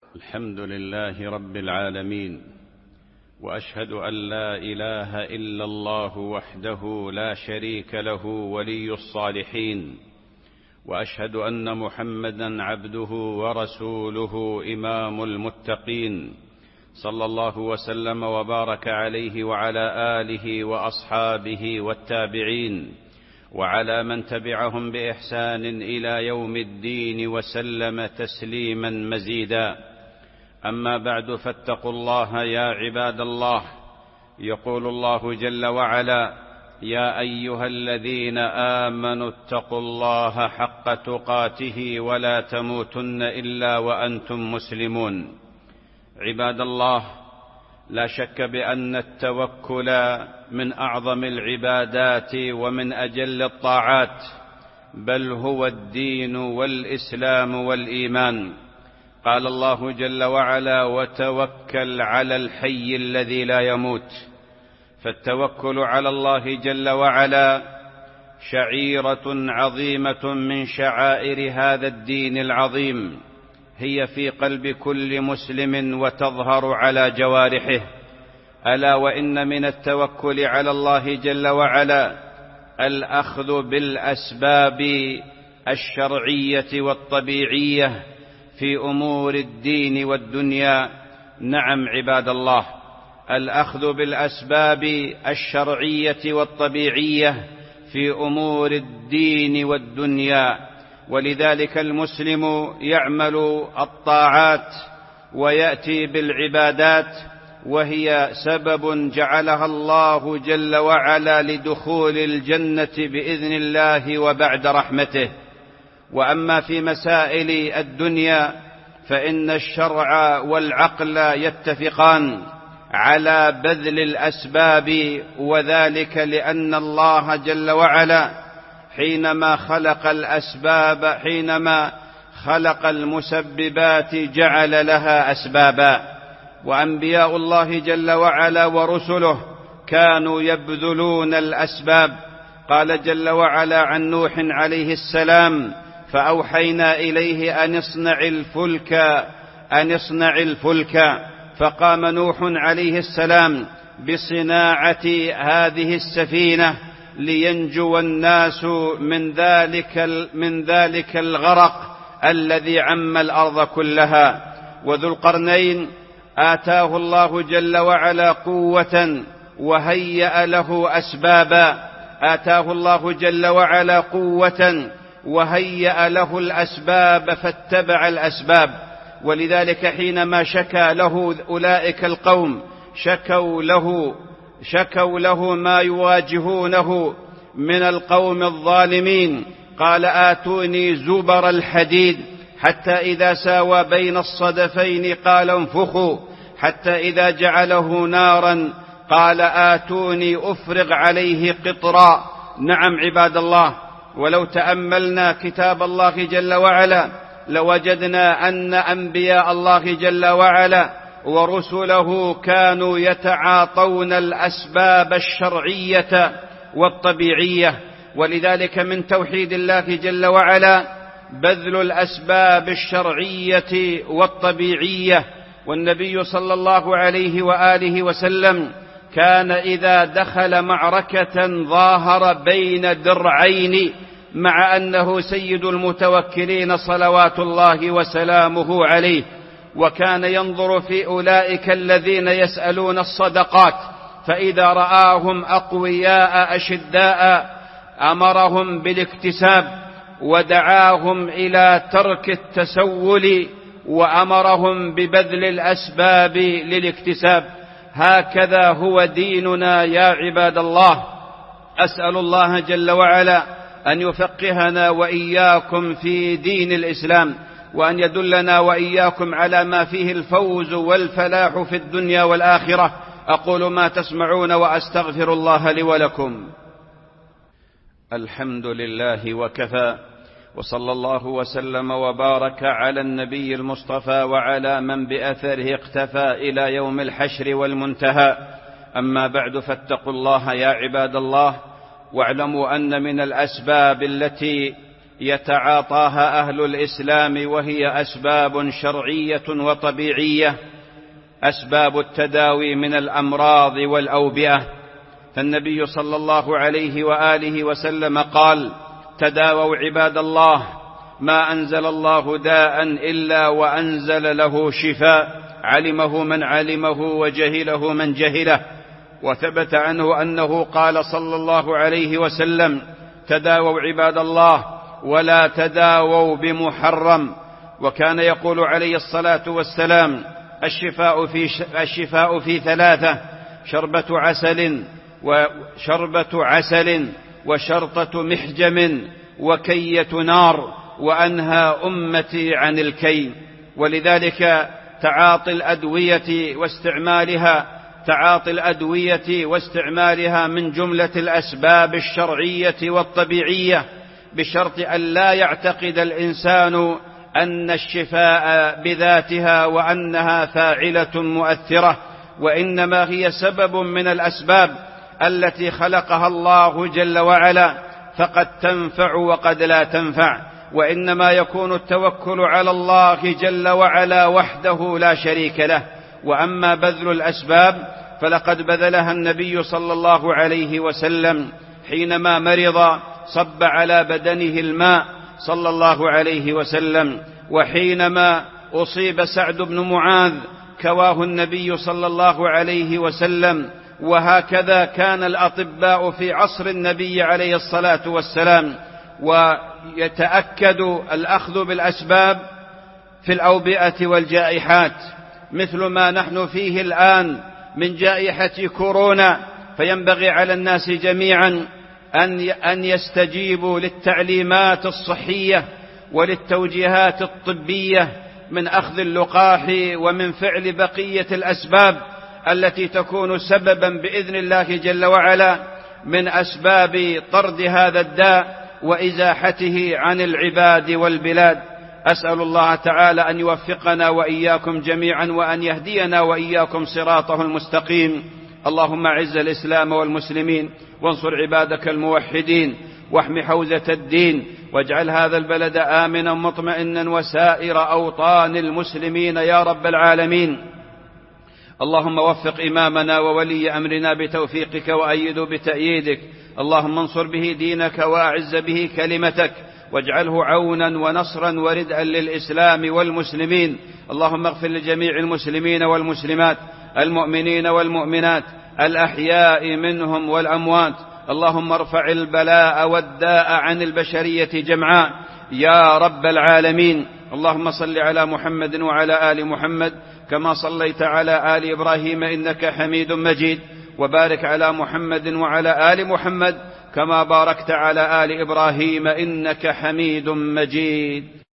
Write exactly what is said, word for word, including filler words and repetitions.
الحمد لله رب العالمين، وأشهد أن لا إله إلا الله وحده لا شريك له ولي الصالحين، وأشهد أن محمدًا عبده ورسوله إمام المتقين، صلى الله وسلم وبارك عليه وعلى آله وأصحابه والتابعين وعلى من تبعهم بإحسان إلى يوم الدين وسلم تسليمًا مزيدًا. أما بعد، فاتقوا الله يا عباد الله. يقول الله جل وعلا: يا أيها الذين آمنوا اتقوا الله حق تقاته ولا تموتن إلا وأنتم مسلمون. عباد الله، لا شك بأن التوكل من أعظم العبادات ومن أجل الطاعات، بل هو الدين والإسلام والإيمان. قال الله جل وعلا: وتوكل على الحي الذي لا يموت. فالتوكل على الله جل وعلا شعيرة عظيمة من شعائر هذا الدين العظيم، هي في قلب كل مسلم وتظهر على جوارحه. ألا وإن من التوكل على الله جل وعلا الأخذ بالأسباب الشرعية والطبيعية في أمور الدين والدنيا. نعم عباد الله، الأخذ بالأسباب الشرعية والطبيعية في أمور الدين والدنيا. ولذلك المسلم يعمل الطاعات ويأتي بالعبادات، وهي سبب جعلها الله جل وعلا لدخول الجنة بإذن الله وبعد رحمته. وأما في مسائل الدنيا فإن الشرع والعقل يتفقان على بذل الأسباب، وذلك لأن الله جل وعلا حينما خلق الأسباب حينما خلق المسببات جعل لها أسبابا. وأنبياء الله جل وعلا ورسله كانوا يبذلون الأسباب. قال جل وعلا عن نوح عليه السلام: فأوحينا إليه أن اصنع الفلك أن اصنع الفلك فقام نوح عليه السلام بصناعة هذه السفينة لينجو الناس من ذلك من ذلك الغرق الذي عم الأرض كلها. وذو القرنين آتاه الله جل وعلا قوة وهيأ له أسبابا آتاه الله جل وعلا قوة وهيأ له الأسباب فاتبع الأسباب. ولذلك حينما شكى له أولئك القوم شكوا له شكوا له ما يواجهونه من القوم الظالمين، قال: آتوني زبر الحديد حتى إذا ساوى بين الصدفين قال انفخوا، حتى إذا جعله نارا قال: آتوني أفرغ عليه قطرا. نعم عباد الله، ولو تأملنا كتاب الله جل وعلا لوجدنا أن أنبياء الله جل وعلا ورسله كانوا يتعاطون الأسباب الشرعية والطبيعية. ولذلك من توحيد الله جل وعلا بذل الأسباب الشرعية والطبيعية. والنبي صلى الله عليه وآله وسلم كان إذا دخل معركة ظاهر بين درعين، مع أنه سيد المتوكلين صلوات الله وسلامه عليه، وكان ينظر في أولئك الذين يسألون الصدقات، فإذا رآهم أقوياء أشداء أمرهم بالاكتساب ودعاهم إلى ترك التسول وأمرهم ببذل الأسباب للاكتساب. هكذا هو ديننا يا عباد الله. أسأل الله جل وعلا أن يفقهنا وإياكم في دين الإسلام، وأن يدلنا وإياكم على ما فيه الفوز والفلاح في الدنيا والآخرة. أقول ما تسمعون وأستغفر الله لي ولكم. الحمد لله وكفى، وصلى الله وسلم وبارك على النبي المصطفى وعلى من بأثره اقتفى إلى يوم الحشر والمنتهى. أما بعد، فاتقوا الله يا عباد الله، واعلموا أن من الأسباب التي يتعاطاها أهل الإسلام، وهي أسباب شرعية وطبيعية، أسباب التداوي من الأمراض والأوبئة. فالنبي صلى الله عليه وآله وسلم قال: تداووا عباد الله، ما أنزل الله داء إلا وأنزل له شفاء، علمه من علمه وجهله من جهله. وثبت عنه أنه قال صلى الله عليه وسلم: تداووا عباد الله ولا تداووا بمحرم. وكان يقول عليه الصلاة والسلام: الشفاء في, الشفاء في ثلاثة: شربة عسل وشربة عسل وشرطة محجم وكية نار، وأنهى أمتي عن الكي. ولذلك تعاطي الأدوية واستعمالها تعاطي الأدوية واستعمالها من جملة الأسباب الشرعية والطبيعية، بشرط أن لا يعتقد الإنسان أن الشفاء بذاتها وأنها فاعلة مؤثرة، وإنما هي سبب من الأسباب التي خلقها الله جل وعلا، فقد تنفع وقد لا تنفع. وإنما يكون التوكل على الله جل وعلا وحده لا شريك له. وأما بذل الأسباب فلقد بذلها النبي صلى الله عليه وسلم حينما مرض، صب على بدنه الماء صلى الله عليه وسلم. وحينما أصيب سعد بن معاذ كواه النبي صلى الله عليه وسلم. وهكذا كان الأطباء في عصر النبي عليه الصلاة والسلام. ويتأكد الأخذ بالأسباب في الأوبئة والجائحات، مثل ما نحن فيه الآن من جائحة كورونا. فينبغي على الناس جميعا أن يستجيبوا للتعليمات الصحية وللتوجيهات الطبية من أخذ اللقاح ومن فعل بقية الأسباب التي تكون سببا بإذن الله جل وعلا من أسباب طرد هذا الداء وإزاحته عن العباد والبلاد. أسأل الله تعالى أن يوفقنا وإياكم جميعا، وأن يهدينا وإياكم صراطه المستقيم. اللهم أعز الإسلام والمسلمين، وانصر عبادك الموحدين، واحم حوزة الدين، واجعل هذا البلد آمنا مطمئنا وسائر أوطان المسلمين يا رب العالمين. اللهم وفق إمامنا وولي أمرنا بتوفيقك، وأيده بتأييدك. اللهم انصر به دينك وأعز به كلمتك، واجعله عونا ونصرا وردءا للإسلام والمسلمين. اللهم اغفر لجميع المسلمين والمسلمات، المؤمنين والمؤمنات، الأحياء منهم والأموات. اللهم ارفع البلاء والداء عن البشرية جمعاء يا رب العالمين. اللهم صل على محمد وعلى آل محمد كما صليت على آل إبراهيم إنك حميد مجيد، وبارك على محمد وعلى آل محمد كما باركت على آل إبراهيم إنك حميد مجيد.